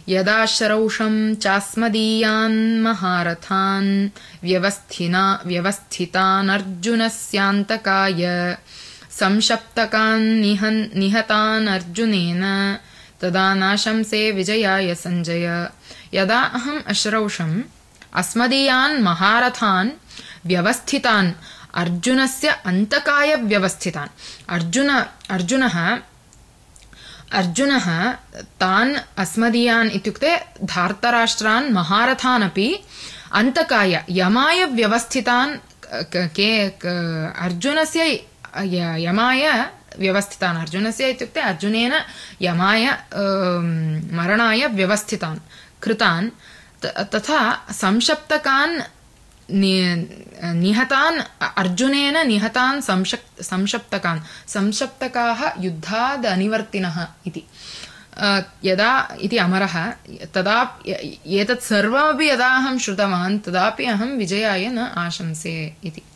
यदा श्रौषं चास्मदीयान् महारथान् व्यवस्थितान् अर्जुनस्यान्तकाय संशप्तकान् निहतान् अर्जुनेन तदा नाशंसे विजयाय सञ्जय। यदा अहम् अश्रौषम् अस्मदीयान् महारथान् व्यवस्थितान् अर्जुनस्य अन्तकाय व्यवस्थितान् अर्जुनः तान् अस्मदीयान् इत्युक्ते धार्तराष्ट्रान् महारथान् अपि अन्तकाय यमाय व्यवस्थितान् अर्जुनस्य यमाय व्यवस्थितान् अर्जुनस्य इत्युक्ते अर्जुनेन यमाय मरणाय व्यवस्थितान् कृतान् तथा संशप्तकान् निहतान् अर्जुनेन निहतान् संशप्तकाः युद्धाद् अनिवर्तिनः इति यदा इति अमरः तदा एतत् सर्वमपि यदा अहं श्रुतवान् तदापि अहं विजयाय न आशंसे इति।